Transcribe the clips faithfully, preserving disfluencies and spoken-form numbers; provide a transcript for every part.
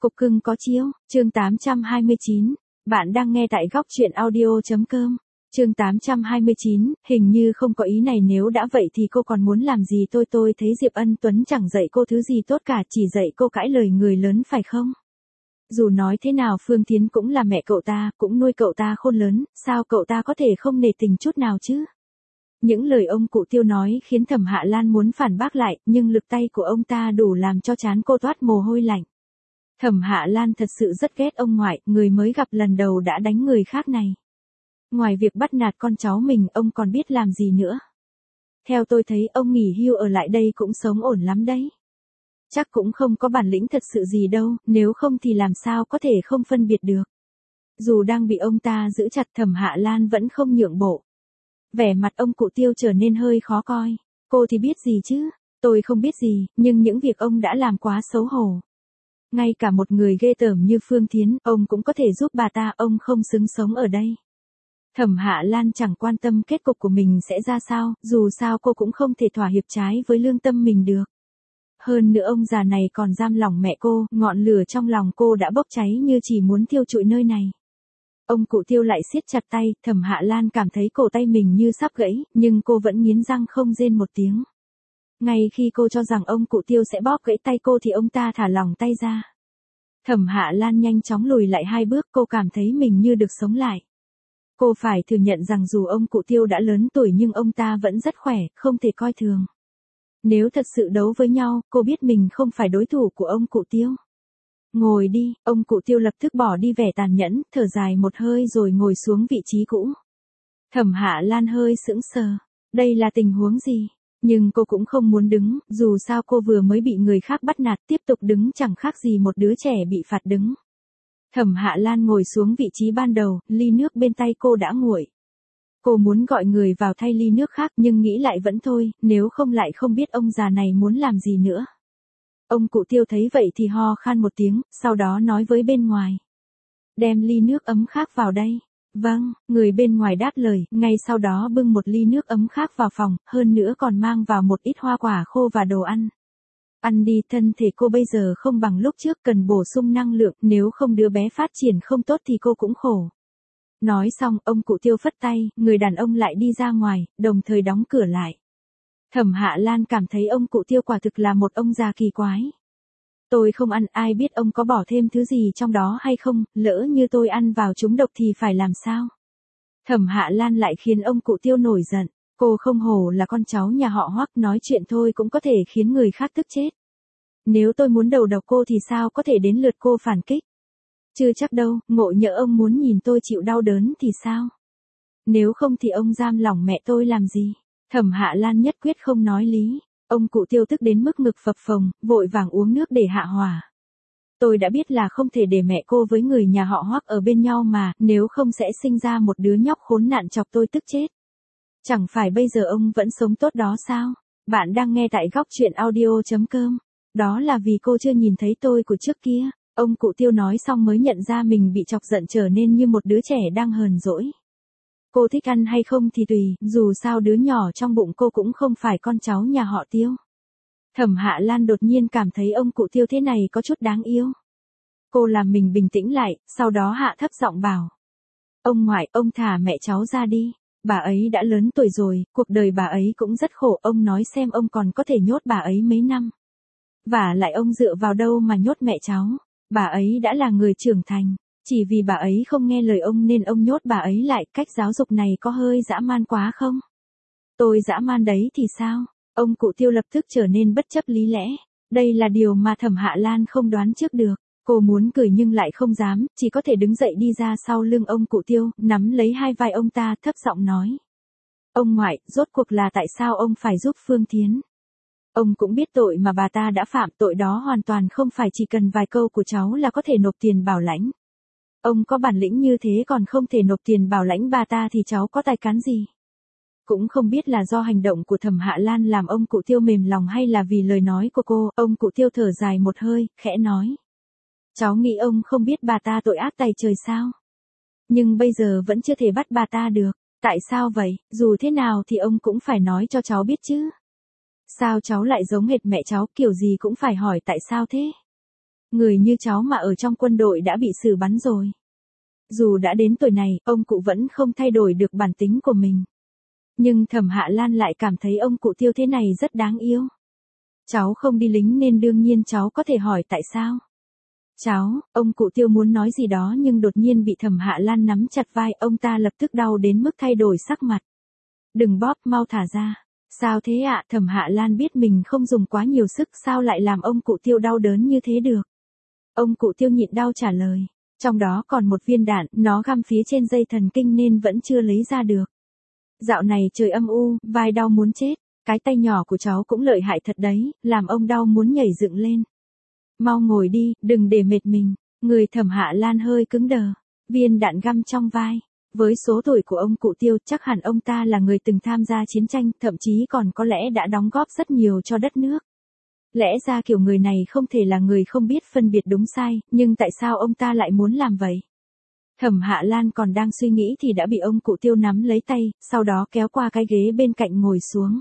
Cục cưng có chiếu, chương tám trăm hai mươi chín. Bạn đang nghe tại góc truyện audio.com. Chương tám trăm hai mươi chín, hình như không có ý này, nếu đã vậy thì cô còn muốn làm gì tôi tôi thấy Diệp Ân Tuấn chẳng dạy cô thứ gì tốt cả, chỉ dạy cô cãi lời người lớn phải không? Dù nói thế nào Phương Thiến cũng là mẹ cậu ta, cũng nuôi cậu ta khôn lớn, sao cậu ta có thể không nể tình chút nào chứ? Những lời ông cụ Tiêu nói khiến Thẩm Hạ Lan muốn phản bác lại, nhưng lực tay của ông ta đủ làm cho trán cô toát mồ hôi lạnh. Thẩm Hạ Lan thật sự rất ghét ông ngoại, người mới gặp lần đầu đã đánh người khác này. Ngoài việc bắt nạt con cháu mình, ông còn biết làm gì nữa. Theo tôi thấy ông nghỉ hưu ở lại đây cũng sống ổn lắm đấy. Chắc cũng không có bản lĩnh thật sự gì đâu, nếu không thì làm sao có thể không phân biệt được. Dù đang bị ông ta giữ chặt, Thẩm Hạ Lan vẫn không nhượng bộ. Vẻ mặt ông cụ Tiêu trở nên hơi khó coi. Cô thì biết gì chứ, tôi không biết gì, nhưng những việc ông đã làm quá xấu hổ. Ngay cả một người ghê tởm như Phương Thiến, ông cũng có thể giúp bà ta, ông không xứng sống ở đây. Thẩm Hạ Lan chẳng quan tâm kết cục của mình sẽ ra sao, dù sao cô cũng không thể thỏa hiệp trái với lương tâm mình được. Hơn nữa ông già này còn giam lòng mẹ cô, ngọn lửa trong lòng cô đã bốc cháy như chỉ muốn thiêu trụi nơi này. Ông cụ Tiêu lại siết chặt tay, Thẩm Hạ Lan cảm thấy cổ tay mình như sắp gãy, nhưng cô vẫn nghiến răng không rên một tiếng. Ngay khi cô cho rằng ông cụ Tiêu sẽ bóp gãy tay cô thì ông ta thả lỏng tay ra. Thẩm Hạ Lan nhanh chóng lùi lại hai bước, cô cảm thấy mình như được sống lại. Cô phải thừa nhận rằng dù ông cụ Tiêu đã lớn tuổi nhưng ông ta vẫn rất khỏe, không thể coi thường. Nếu thật sự đấu với nhau, cô biết mình không phải đối thủ của ông cụ Tiêu. Ngồi đi, ông cụ Tiêu lập tức bỏ đi vẻ tàn nhẫn, thở dài một hơi rồi ngồi xuống vị trí cũ. Thẩm Hạ Lan hơi sững sờ. Đây là tình huống gì? Nhưng cô cũng không muốn đứng, dù sao cô vừa mới bị người khác bắt nạt, tiếp tục đứng chẳng khác gì một đứa trẻ bị phạt đứng. Thẩm Hạ Lan ngồi xuống vị trí ban đầu, ly nước bên tay cô đã nguội. Cô muốn gọi người vào thay ly nước khác nhưng nghĩ lại vẫn thôi, nếu không lại không biết ông già này muốn làm gì nữa. Ông cụ Tiêu thấy vậy thì ho khan một tiếng, sau đó nói với bên ngoài. Đem ly nước ấm khác vào đây. Vâng, người bên ngoài đáp lời, ngay sau đó bưng một ly nước ấm khác vào phòng, hơn nữa còn mang vào một ít hoa quả khô và đồ ăn. Ăn đi, thân thể cô bây giờ không bằng lúc trước, cần bổ sung năng lượng, nếu không đứa bé phát triển không tốt thì cô cũng khổ. Nói xong, ông cụ Tiêu phất tay, người đàn ông lại đi ra ngoài, đồng thời đóng cửa lại. Thẩm Hạ Lan cảm thấy ông cụ Tiêu quả thực là một ông già kỳ quái. Tôi không ăn, ai biết ông có bỏ thêm thứ gì trong đó hay không, lỡ như tôi ăn vào trúng độc thì phải làm sao? Thẩm Hạ Lan lại khiến ông cụ Tiêu nổi giận, cô không hổ là con cháu nhà họ Hoắc, nói chuyện thôi cũng có thể khiến người khác tức chết. Nếu tôi muốn đầu độc cô thì sao có thể đến lượt cô phản kích? Chưa chắc đâu, ngộ nhỡ ông muốn nhìn tôi chịu đau đớn thì sao? Nếu không thì ông giam lỏng mẹ tôi làm gì? Thẩm Hạ Lan nhất quyết không nói lý. Ông cụ Tiêu tức đến mức ngực phập phồng, vội vàng uống nước để hạ hỏa. Tôi đã biết là không thể để mẹ cô với người nhà họ Hoắc ở bên nhau mà, nếu không sẽ sinh ra một đứa nhóc khốn nạn chọc tôi tức chết. Chẳng phải bây giờ ông vẫn sống tốt đó sao? Bạn đang nghe tại góc truyện audio.com. Đó là vì cô chưa nhìn thấy tôi của trước kia. Ông cụ Tiêu nói xong mới nhận ra mình bị chọc giận, trở nên như một đứa trẻ đang hờn dỗi. Cô thích ăn hay không thì tùy, dù sao đứa nhỏ trong bụng cô cũng không phải con cháu nhà họ Tiêu. Thẩm Hạ Lan đột nhiên cảm thấy ông cụ Tiêu thế này có chút đáng yêu. Cô làm mình bình tĩnh lại, sau đó hạ thấp giọng bảo. Ông ngoại, ông thả mẹ cháu ra đi. Bà ấy đã lớn tuổi rồi, cuộc đời bà ấy cũng rất khổ, ông nói xem ông còn có thể nhốt bà ấy mấy năm. Vả lại ông dựa vào đâu mà nhốt mẹ cháu, bà ấy đã là người trưởng thành. Chỉ vì bà ấy không nghe lời ông nên ông nhốt bà ấy lại, cách giáo dục này có hơi dã man quá không? Tôi dã man đấy thì sao? Ông cụ Tiêu lập tức trở nên bất chấp lý lẽ. Đây là điều mà Thẩm Hạ Lan không đoán trước được. Cô muốn cười nhưng lại không dám, chỉ có thể đứng dậy đi ra sau lưng ông cụ Tiêu, nắm lấy hai vai ông ta, thấp giọng nói. Ông ngoại, rốt cuộc là tại sao ông phải giúp Phương Thiến? Ông cũng biết tội mà bà ta đã phạm, tội đó hoàn toàn không phải chỉ cần vài câu của cháu là có thể nộp tiền bảo lãnh. Ông có bản lĩnh như thế còn không thể nộp tiền bảo lãnh bà ta thì cháu có tài cán gì? Cũng không biết là do hành động của Thẩm Hạ Lan làm ông cụ Tiêu mềm lòng hay là vì lời nói của cô, ông cụ Tiêu thở dài một hơi, khẽ nói. Cháu nghĩ ông không biết bà ta tội ác tày trời sao? Nhưng bây giờ vẫn chưa thể bắt bà ta được. Tại sao vậy? Dù thế nào thì ông cũng phải nói cho cháu biết chứ. Sao cháu lại giống hệt mẹ cháu, kiểu gì cũng phải hỏi tại sao thế? Người như cháu mà ở trong quân đội đã bị xử bắn rồi. Dù đã đến tuổi này, ông cụ vẫn không thay đổi được bản tính của mình. Nhưng Thẩm Hạ Lan lại cảm thấy ông cụ Tiêu thế này rất đáng yêu. Cháu không đi lính nên đương nhiên cháu có thể hỏi tại sao. Cháu, ông cụ Tiêu muốn nói gì đó nhưng đột nhiên bị Thẩm Hạ Lan nắm chặt vai, ông ta lập tức đau đến mức thay đổi sắc mặt. Đừng bóp, mau thả ra. Sao thế ạ? Thẩm Hạ Lan biết mình không dùng quá nhiều sức, sao lại làm ông cụ Tiêu đau đớn như thế được. Ông cụ Tiêu nhịn đau trả lời. Trong đó còn một viên đạn, nó găm phía trên dây thần kinh nên vẫn chưa lấy ra được. Dạo này trời âm u, vai đau muốn chết. Cái tay nhỏ của cháu cũng lợi hại thật đấy, làm ông đau muốn nhảy dựng lên. Mau ngồi đi, đừng để mệt mình. Người Thẩm Hạ Lan hơi cứng đờ. Viên đạn găm trong vai. Với số tuổi của ông cụ Tiêu, chắc hẳn ông ta là người từng tham gia chiến tranh, thậm chí còn có lẽ đã đóng góp rất nhiều cho đất nước. Lẽ ra kiểu người này không thể là người không biết phân biệt đúng sai, nhưng tại sao ông ta lại muốn làm vậy? Thẩm Hạ Lan còn đang suy nghĩ thì đã bị ông cụ Tiêu nắm lấy tay, sau đó kéo qua cái ghế bên cạnh ngồi xuống.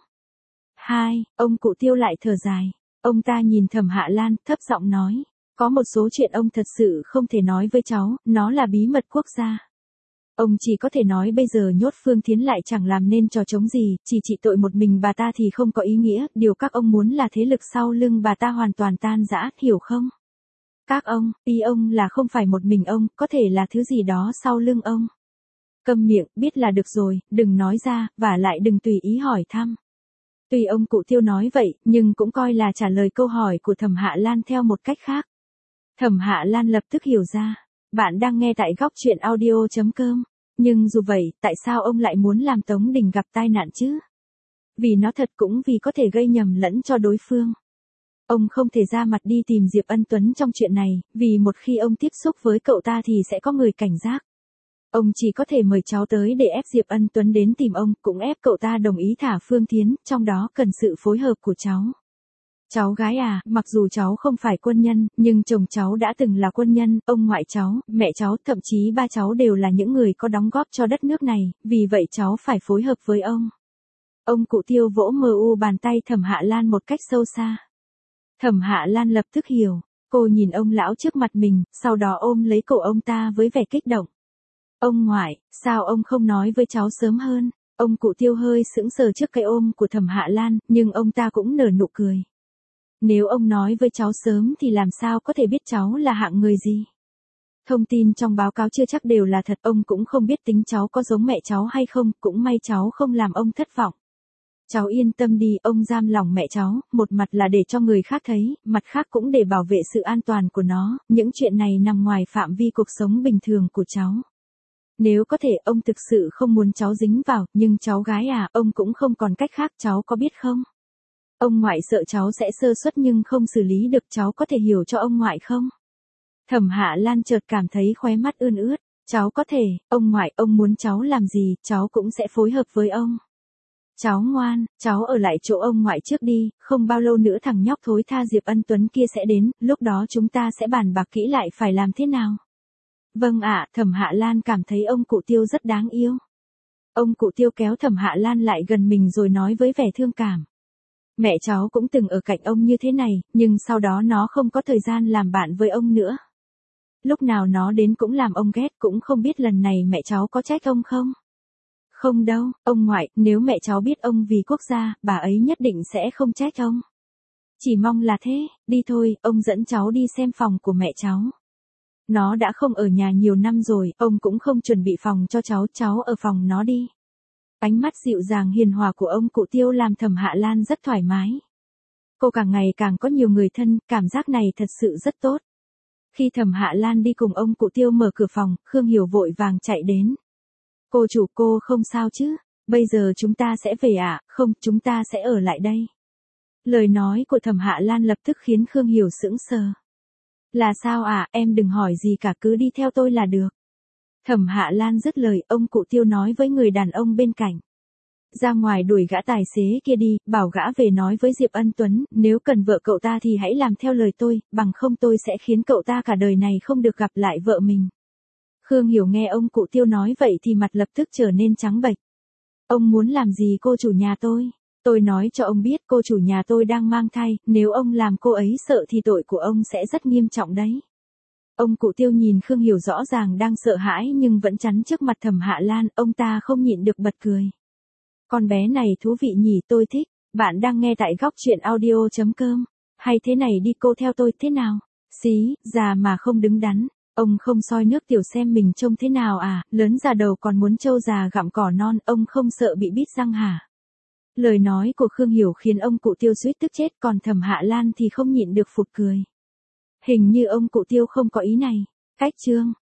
Hai, ông cụ Tiêu lại thở dài. Ông ta nhìn Thẩm Hạ Lan, thấp giọng nói. Có một số chuyện ông thật sự không thể nói với cháu, nó là bí mật quốc gia. Ông chỉ có thể nói bây giờ nhốt Phương Thiến lại chẳng làm nên trò chống gì, chỉ trị tội một mình bà ta thì không có ý nghĩa, điều các ông muốn là thế lực sau lưng bà ta hoàn toàn tan rã, hiểu không? Các ông, ý ông là không phải một mình ông, có thể là thứ gì đó sau lưng ông. Câm miệng, biết là được rồi, đừng nói ra, và lại đừng tùy ý hỏi thăm. Tuy ông cụ Tiêu nói vậy, nhưng cũng coi là trả lời câu hỏi của Thẩm Hạ Lan theo một cách khác. Thẩm Hạ Lan lập tức hiểu ra. Bạn đang nghe tại góc truyện audio chấm com. Nhưng dù vậy, tại sao ông lại muốn làm Tống Đình gặp tai nạn chứ? Vì nó thật cũng vì có thể gây nhầm lẫn cho đối phương. Ông không thể ra mặt đi tìm Diệp Ân Tuấn trong chuyện này, vì một khi ông tiếp xúc với cậu ta thì sẽ có người cảnh giác. Ông chỉ có thể mời cháu tới để ép Diệp Ân Tuấn đến tìm ông, cũng ép cậu ta đồng ý thả Phương Thiến, trong đó cần sự phối hợp của cháu. Cháu gái à, mặc dù cháu không phải quân nhân, nhưng chồng cháu đã từng là quân nhân, ông ngoại cháu, mẹ cháu, thậm chí ba cháu đều là những người có đóng góp cho đất nước này, vì vậy cháu phải phối hợp với ông. Ông cụ Tiêu vỗ mờ u bàn tay Thẩm Hạ Lan một cách sâu xa. Thẩm Hạ Lan lập tức hiểu, cô nhìn ông lão trước mặt mình, sau đó ôm lấy cổ ông ta với vẻ kích động. Ông ngoại, sao ông không nói với cháu sớm hơn? Ông cụ Tiêu hơi sững sờ trước cái ôm của Thẩm Hạ Lan, nhưng ông ta cũng nở nụ cười. Nếu ông nói với cháu sớm thì làm sao có thể biết cháu là hạng người gì? Thông tin trong báo cáo chưa chắc đều là thật, ông cũng không biết tính cháu có giống mẹ cháu hay không, cũng may cháu không làm ông thất vọng. Cháu yên tâm đi, ông giam lòng mẹ cháu, một mặt là để cho người khác thấy, mặt khác cũng để bảo vệ sự an toàn của nó, những chuyện này nằm ngoài phạm vi cuộc sống bình thường của cháu. Nếu có thể, ông thực sự không muốn cháu dính vào, nhưng cháu gái à, ông cũng không còn cách khác, cháu có biết không? Ông ngoại sợ cháu sẽ sơ suất nhưng không xử lý được, cháu có thể hiểu cho ông ngoại không? Thẩm Hạ Lan chợt cảm thấy khóe mắt ươn ướt. Cháu có thể, ông ngoại, ông muốn cháu làm gì, cháu cũng sẽ phối hợp với ông. Cháu ngoan, cháu ở lại chỗ ông ngoại trước đi, không bao lâu nữa thằng nhóc thối tha Diệp Ân Tuấn kia sẽ đến, lúc đó chúng ta sẽ bàn bạc kỹ lại phải làm thế nào. Vâng ạ, Thẩm Hạ Lan cảm thấy ông cụ Tiêu rất đáng yêu. Ông cụ Tiêu kéo Thẩm Hạ Lan lại gần mình rồi nói với vẻ thương cảm. Mẹ cháu cũng từng ở cạnh ông như thế này, nhưng sau đó nó không có thời gian làm bạn với ông nữa. Lúc nào nó đến cũng làm ông ghét, cũng không biết lần này mẹ cháu có trách ông không? Không đâu, ông ngoại, nếu mẹ cháu biết ông vì quốc gia, bà ấy nhất định sẽ không trách ông. Chỉ mong là thế, đi thôi, ông dẫn cháu đi xem phòng của mẹ cháu. Nó đã không ở nhà nhiều năm rồi, ông cũng không chuẩn bị phòng cho cháu, cháu ở phòng nó đi. Ánh mắt dịu dàng hiền hòa của ông cụ Tiêu làm Thẩm Hạ Lan rất thoải mái. Cô càng ngày càng có nhiều người thân, cảm giác này thật sự rất tốt. Khi Thẩm Hạ Lan đi cùng ông cụ Tiêu mở cửa phòng, Khương Hiểu vội vàng chạy đến. Cô chủ, cô không sao chứ? Bây giờ chúng ta sẽ về ạ, à? Không, chúng ta sẽ ở lại đây. Lời nói của Thẩm Hạ Lan lập tức khiến Khương Hiểu sững sờ. Là sao ạ, à? Em đừng hỏi gì cả, cứ đi theo tôi là được. Thẩm Hạ Lan dứt lời, ông cụ Tiêu nói với người đàn ông bên cạnh. Ra ngoài đuổi gã tài xế kia đi, bảo gã về nói với Diệp Ân Tuấn, nếu cần vợ cậu ta thì hãy làm theo lời tôi, bằng không tôi sẽ khiến cậu ta cả đời này không được gặp lại vợ mình. Khương Hiểu nghe ông cụ Tiêu nói vậy thì mặt lập tức trở nên trắng bệch. Ông muốn làm gì cô chủ nhà tôi? Tôi nói cho ông biết cô chủ nhà tôi đang mang thai, nếu ông làm cô ấy sợ thì tội của ông sẽ rất nghiêm trọng đấy. Ông cụ Tiêu nhìn Khương Hiểu rõ ràng đang sợ hãi nhưng vẫn chắn trước mặt Thẩm Hạ Lan, ông ta không nhịn được bật cười. Con bé này thú vị nhỉ, tôi thích. Bạn đang nghe tại góc truyện audio.com. Hay thế này đi, cô theo tôi thế nào? Xí, già mà không đứng đắn. Ông không soi nước tiểu xem mình trông thế nào à, lớn già đầu còn muốn trâu già gặm cỏ non, ông không sợ bị bít răng hả? Lời nói của Khương Hiểu khiến ông cụ Tiêu suýt tức chết, còn Thẩm Hạ Lan thì không nhịn được phụt cười. Hình như ông cụ Tiêu không có ý này. Cách chương